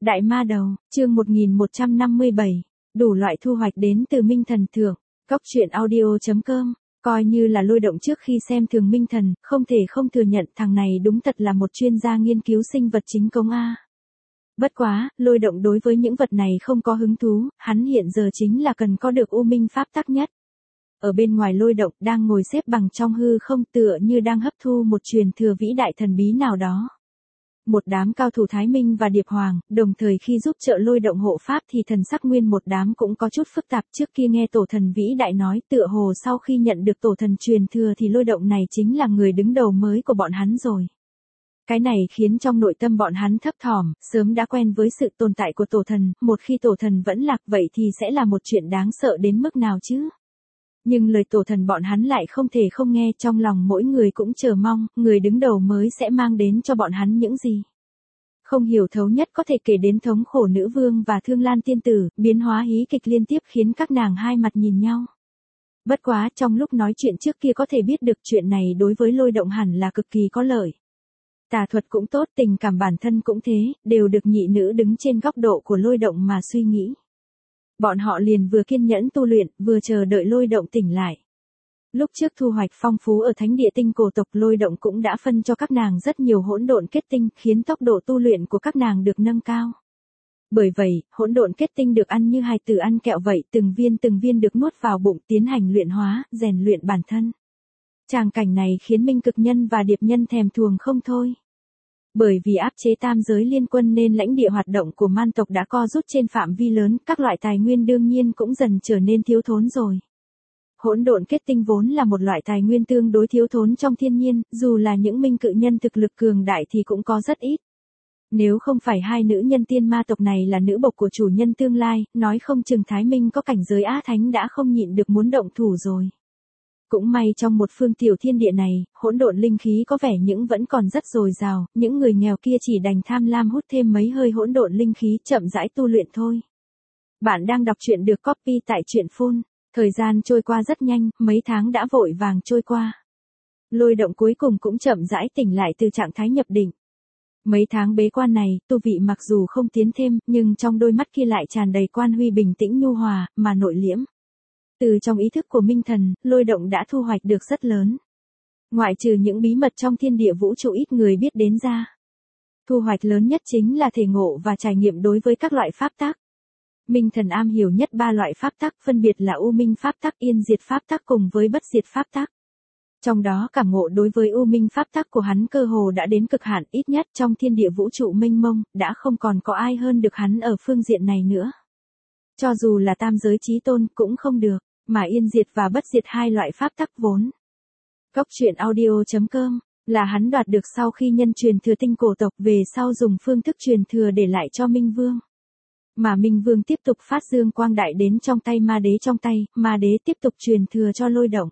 Đại ma đầu, chương 1157, đủ loại thu hoạch đến từ Minh Thần Thượng, Cóc truyện audio.com, coi như là Lôi Động trước khi xem thường Minh Thần, không thể không thừa nhận thằng này đúng thật là một chuyên gia nghiên cứu sinh vật chính công a. Bất quá, Lôi Động đối với những vật này không có hứng thú, hắn hiện giờ chính là cần có được U Minh Pháp tắc nhất. Ở bên ngoài Lôi Động đang ngồi xếp bằng trong hư không tựa như đang hấp thu một truyền thừa vĩ đại thần bí nào đó. Một đám cao thủ Thái Minh và Điệp Hoàng, đồng thời khi giúp trợ Lôi Động hộ pháp thì thần sắc nguyên một đám cũng có chút phức tạp. Trước kia nghe tổ thần vĩ đại nói tựa hồ sau khi nhận được tổ thần truyền thừa thì Lôi Động này chính là người đứng đầu mới của bọn hắn rồi. Cái này khiến trong nội tâm bọn hắn thấp thỏm, sớm đã quen với sự tồn tại của tổ thần, một khi tổ thần vẫn lạc vậy thì sẽ là một chuyện đáng sợ đến mức nào chứ? Nhưng lời tổ thần bọn hắn lại không thể không nghe, trong lòng mỗi người cũng chờ mong, người đứng đầu mới sẽ mang đến cho bọn hắn những gì. Không hiểu thấu nhất có thể kể đến thống khổ nữ vương và Thương Lan tiên tử, biến hóa hí kịch liên tiếp khiến các nàng hai mặt nhìn nhau. Bất quá trong lúc nói chuyện trước kia có thể biết được chuyện này đối với Lôi Động hẳn là cực kỳ có lợi. Tà thuật cũng tốt, tình cảm bản thân cũng thế, đều được nhị nữ đứng trên góc độ của Lôi Động mà suy nghĩ. Bọn họ liền vừa kiên nhẫn tu luyện, vừa chờ đợi Lôi Động tỉnh lại. Lúc trước thu hoạch phong phú ở Thánh Địa Tinh Cổ tộc, Lôi Động cũng đã phân cho các nàng rất nhiều hỗn độn kết tinh, khiến tốc độ tu luyện của các nàng được nâng cao. Bởi vậy, hỗn độn kết tinh được ăn như hài tử ăn kẹo vậy, từng viên được nuốt vào bụng, tiến hành luyện hóa, rèn luyện bản thân. Tràng cảnh này khiến Minh Cực Nhân và Điệp Nhân thèm thuồng không thôi. Bởi vì áp chế tam giới liên quân nên lãnh địa hoạt động của man tộc đã co rút trên phạm vi lớn, các loại tài nguyên đương nhiên cũng dần trở nên thiếu thốn rồi. Hỗn độn kết tinh vốn là một loại tài nguyên tương đối thiếu thốn trong thiên nhiên, dù là những minh cự nhân thực lực cường đại thì cũng có rất ít. Nếu không phải hai nữ nhân tiên ma tộc này là nữ bộc của chủ nhân tương lai, nói không chừng Thái Minh có cảnh giới Á Thánh đã không nhịn được muốn động thủ rồi. Cũng may trong một phương tiểu thiên địa này, hỗn độn linh khí có vẻ những vẫn còn rất dồi dào, những người nghèo kia chỉ đành tham lam hút thêm mấy hơi hỗn độn linh khí chậm rãi tu luyện thôi. Bạn đang đọc truyện được copy tại truyện Phun. Thời gian trôi qua rất nhanh, mấy tháng đã vội vàng trôi qua. Lôi Động cuối cùng cũng chậm rãi tỉnh lại từ trạng thái nhập định. Mấy tháng bế quan này, tu vị mặc dù không tiến thêm, nhưng trong đôi mắt kia lại tràn đầy quan huy bình tĩnh nhu hòa, mà nội liễm. Từ trong ý thức của Minh Thần, Lôi Động đã thu hoạch được rất lớn. Ngoại trừ những bí mật trong thiên địa vũ trụ ít người biết đến ra. Thu hoạch lớn nhất chính là thể ngộ và trải nghiệm đối với các loại pháp tắc. Minh Thần am hiểu nhất ba loại pháp tắc, phân biệt là U Minh Pháp tắc, Yên Diệt Pháp tắc cùng với Bất Diệt Pháp tắc. Trong đó cảm ngộ đối với U Minh Pháp tắc của hắn cơ hồ đã đến cực hạn, ít nhất trong thiên địa vũ trụ mênh mông, đã không còn có ai hơn được hắn ở phương diện này nữa. Cho dù là tam giới chí tôn cũng không được, mà Yên Diệt và Bất Diệt hai loại pháp tắc vốn. Cóc truyện audio.com là hắn đoạt được sau khi nhân truyền thừa tinh cổ tộc về sau dùng phương thức truyền thừa để lại cho Minh Vương. Mà Minh Vương tiếp tục phát dương quang đại đến trong tay Ma Đế trong tay, Ma Đế tiếp tục truyền thừa cho Lôi Động.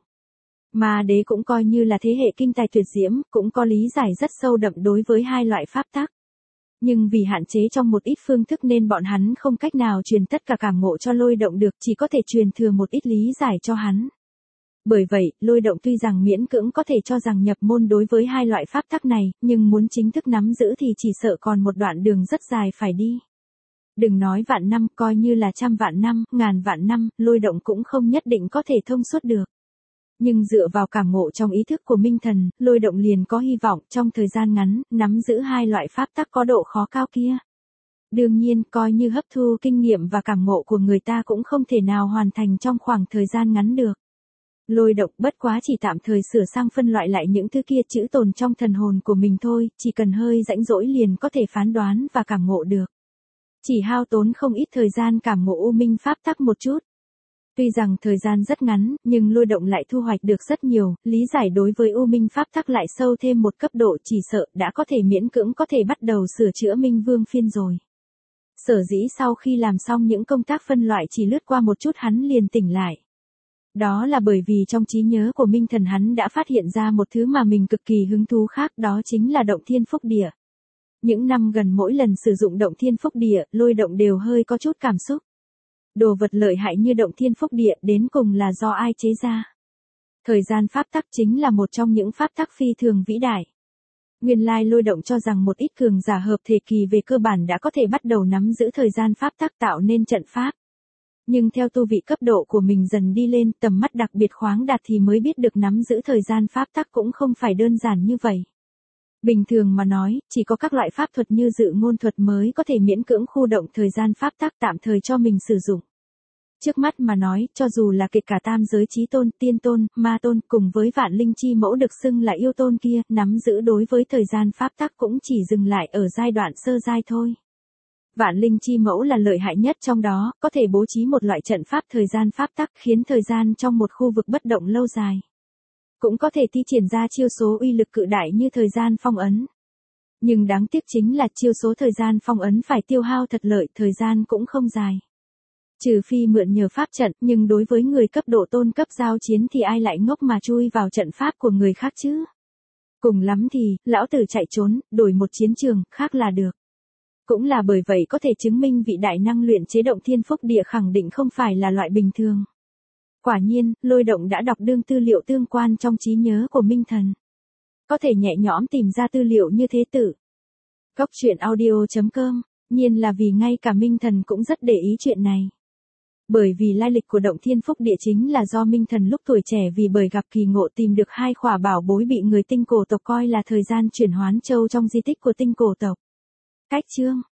Ma Đế cũng coi như là thế hệ kinh tài tuyệt diễm, cũng có lý giải rất sâu đậm đối với hai loại pháp tắc. Nhưng vì hạn chế trong một ít phương thức nên bọn hắn không cách nào truyền tất cả cảm ngộ cho Lôi Động được, chỉ có thể truyền thừa một ít lý giải cho hắn. Bởi vậy, Lôi Động tuy rằng miễn cưỡng có thể cho rằng nhập môn đối với hai loại pháp tắc này, nhưng muốn chính thức nắm giữ thì chỉ sợ còn một đoạn đường rất dài phải đi. Đừng nói vạn năm, coi như là trăm vạn năm, ngàn vạn năm, Lôi Động cũng không nhất định có thể thông suốt được. Nhưng dựa vào cảm ngộ trong ý thức của Minh Thần, Lôi Động liền có hy vọng trong thời gian ngắn, nắm giữ hai loại pháp tắc có độ khó cao kia. Đương nhiên, coi như hấp thu kinh nghiệm và cảm ngộ của người ta cũng không thể nào hoàn thành trong khoảng thời gian ngắn được. Lôi Động bất quá chỉ tạm thời sửa sang phân loại lại những thứ kia chữ tồn trong thần hồn của mình thôi, chỉ cần hơi rãnh rỗi liền có thể phán đoán và cảm ngộ được. Chỉ hao tốn không ít thời gian cảm ngộ U Minh Pháp tắc một chút. Tuy rằng thời gian rất ngắn, nhưng Lôi Động lại thu hoạch được rất nhiều, lý giải đối với U Minh Pháp tắc lại sâu thêm một cấp độ, chỉ sợ đã có thể miễn cưỡng có thể bắt đầu sửa chữa Minh Vương phiên rồi. Sở dĩ sau khi làm xong những công tác phân loại chỉ lướt qua một chút hắn liền tỉnh lại. Đó là bởi vì trong trí nhớ của Minh Thần hắn đã phát hiện ra một thứ mà mình cực kỳ hứng thú khác, đó chính là Động Thiên Phúc Địa. Những năm gần mỗi lần sử dụng Động Thiên Phúc Địa, Lôi Động đều hơi có chút cảm xúc. Đồ vật lợi hại như Động Thiên Phúc Địa đến cùng là do ai chế ra? Thời gian pháp tắc chính là một trong những pháp tắc phi thường vĩ đại. Nguyên lai lôi động cho rằng một ít cường giả hợp thể kỳ về cơ bản đã có thể bắt đầu nắm giữ thời gian pháp tắc tạo nên trận pháp. Nhưng theo tu vị cấp độ của mình dần đi lên, tầm mắt đặc biệt khoáng đạt thì mới biết được nắm giữ thời gian pháp tắc cũng không phải đơn giản như vậy. Bình thường mà nói, chỉ có các loại pháp thuật như dự ngôn thuật mới có thể miễn cưỡng khu động thời gian pháp tắc tạm thời cho mình sử dụng. Trước mắt mà nói, cho dù là kể cả tam giới chí tôn, tiên tôn, ma tôn cùng với vạn linh chi mẫu được xưng là yêu tôn kia, nắm giữ đối với thời gian pháp tắc cũng chỉ dừng lại ở giai đoạn sơ giai thôi. Vạn linh chi mẫu là lợi hại nhất trong đó, có thể bố trí một loại trận pháp thời gian pháp tắc khiến thời gian trong một khu vực bất động lâu dài. Cũng có thể thi triển ra chiêu số uy lực cự đại như thời gian phong ấn. Nhưng đáng tiếc chính là chiêu số thời gian phong ấn phải tiêu hao thật lợi, thời gian cũng không dài. Trừ phi mượn nhờ pháp trận, nhưng đối với người cấp độ tôn cấp giao chiến thì ai lại ngốc mà chui vào trận pháp của người khác chứ? Cùng lắm thì, lão tử chạy trốn, đổi một chiến trường, khác là được. Cũng là bởi vậy có thể chứng minh vị đại năng luyện chế động thiên phúc địa khẳng định không phải là loại bình thường. Quả nhiên, lôi động đã đọc đương tư liệu tương quan trong trí nhớ của Minh Thần. Có thể nhẹ nhõm tìm ra tư liệu như thế tử. Cốc truyện audio.com, nhiên là vì ngay cả Minh Thần cũng rất để ý chuyện này. Bởi vì lai lịch của động thiên phúc địa chính là do Minh Thần lúc tuổi trẻ vì bởi gặp kỳ ngộ tìm được 2 khỏa bảo bối bị người tinh cổ tộc coi là thời gian chuyển hoán châu trong di tích của tinh cổ tộc. Cách chương